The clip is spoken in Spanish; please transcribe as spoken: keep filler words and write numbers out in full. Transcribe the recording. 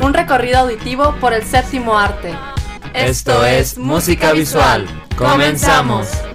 un recorrido auditivo por el séptimo arte. Esto es Música Visual. ¡Comenzamos!